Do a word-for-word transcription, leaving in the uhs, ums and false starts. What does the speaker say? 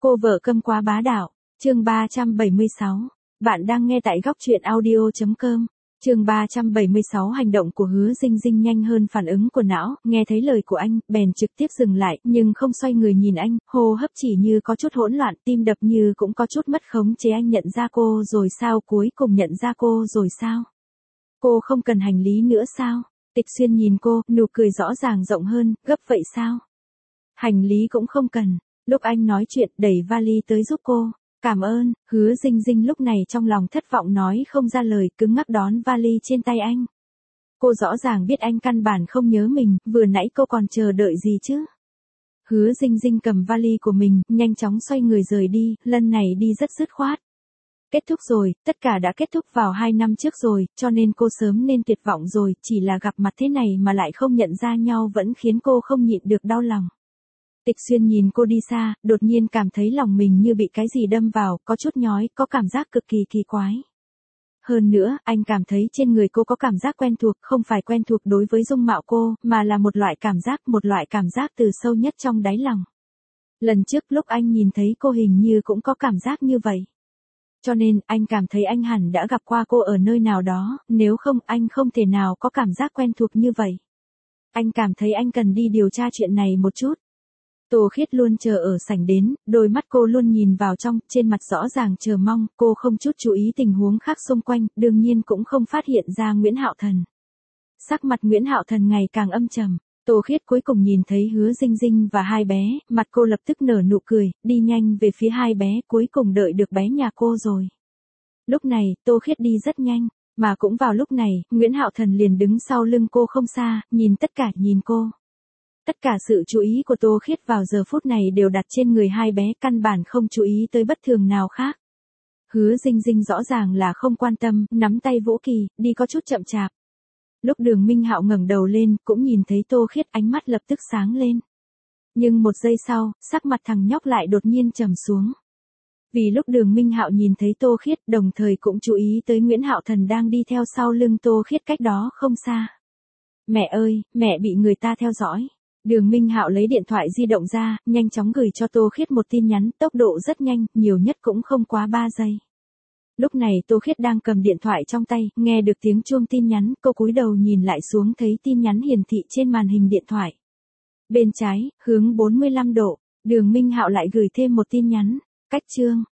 Cô vợ câm quá bá đạo, chương ba trăm bảy mươi sáu. Bạn đang nghe tại góc truyện audio chấm com. Chương ba trăm bảy mươi sáu. Hành động của Hứa Dinh Dinh nhanh hơn phản ứng của não, nghe thấy lời của anh, bèn trực tiếp dừng lại, nhưng không xoay người nhìn anh, hô hấp chỉ như có chút hỗn loạn, tim đập như cũng có chút mất khống chế. Anh nhận ra cô rồi sao? Cuối cùng nhận ra cô rồi sao? Cô không cần hành lý nữa sao? Tịch Xuyên nhìn cô, nụ cười rõ ràng rộng hơn, gấp vậy sao? Hành lý cũng không cần. Lúc anh nói chuyện, đẩy vali tới giúp cô. Cảm ơn. Hứa Dinh Dinh lúc này trong lòng thất vọng nói không ra lời, cứng ngắc đón vali trên tay anh. Cô rõ ràng biết anh căn bản không nhớ mình, vừa nãy cô còn chờ đợi gì chứ? Hứa Dinh Dinh cầm vali của mình, nhanh chóng xoay người rời đi, lần này đi rất dứt khoát. Kết thúc rồi, tất cả đã kết thúc vào hai năm trước rồi, cho nên cô sớm nên tuyệt vọng rồi, chỉ là gặp mặt thế này mà lại không nhận ra nhau vẫn khiến cô không nhịn được đau lòng. Tịch Xuyên nhìn cô đi xa, đột nhiên cảm thấy lòng mình như bị cái gì đâm vào, có chút nhói, có cảm giác cực kỳ kỳ quái. Hơn nữa, anh cảm thấy trên người cô có cảm giác quen thuộc, không phải quen thuộc đối với dung mạo cô, mà là một loại cảm giác, một loại cảm giác từ sâu nhất trong đáy lòng. Lần trước lúc anh nhìn thấy cô hình như cũng có cảm giác như vậy. Cho nên, anh cảm thấy anh hẳn đã gặp qua cô ở nơi nào đó, nếu không anh không thể nào có cảm giác quen thuộc như vậy. Anh cảm thấy anh cần đi điều tra chuyện này một chút. Tô Khiết luôn chờ ở sảnh đến, đôi mắt cô luôn nhìn vào trong, trên mặt rõ ràng chờ mong, cô không chút chú ý tình huống khác xung quanh, đương nhiên cũng không phát hiện ra Nguyễn Hạo Thần. Sắc mặt Nguyễn Hạo Thần ngày càng âm trầm, Tô Khiết cuối cùng nhìn thấy Hứa Dinh Dinh và hai bé, mặt cô lập tức nở nụ cười, đi nhanh về phía hai bé, cuối cùng đợi được bé nhà cô rồi. Lúc này, Tô Khiết đi rất nhanh, mà cũng vào lúc này, Nguyễn Hạo Thần liền đứng sau lưng cô không xa, nhìn tất cả nhìn cô. Tất cả sự chú ý của Tô Khiết vào giờ phút này đều đặt trên người hai bé, căn bản không chú ý tới bất thường nào khác. Hứa Dinh Dinh rõ ràng là không quan tâm, nắm tay Vũ Kỳ, đi có chút chậm chạp. Lúc Đường Minh Hạo ngẩng đầu lên, cũng nhìn thấy Tô Khiết, ánh mắt lập tức sáng lên. Nhưng một giây sau, sắc mặt thằng nhóc lại đột nhiên trầm xuống. Vì lúc Đường Minh Hạo nhìn thấy Tô Khiết, đồng thời cũng chú ý tới Nguyễn Hạo Thần đang đi theo sau lưng Tô Khiết cách đó không xa. Mẹ ơi, mẹ bị người ta theo dõi. Đường Minh Hạo lấy điện thoại di động ra, nhanh chóng gửi cho Tô Khiết một tin nhắn, tốc độ rất nhanh, nhiều nhất cũng không quá ba giây. Lúc này Tô Khiết đang cầm điện thoại trong tay, nghe được tiếng chuông tin nhắn, cô cúi đầu nhìn lại xuống thấy tin nhắn hiển thị trên màn hình điện thoại. Bên trái, hướng bốn mươi lăm độ, Đường Minh Hạo lại gửi thêm một tin nhắn, cách chương.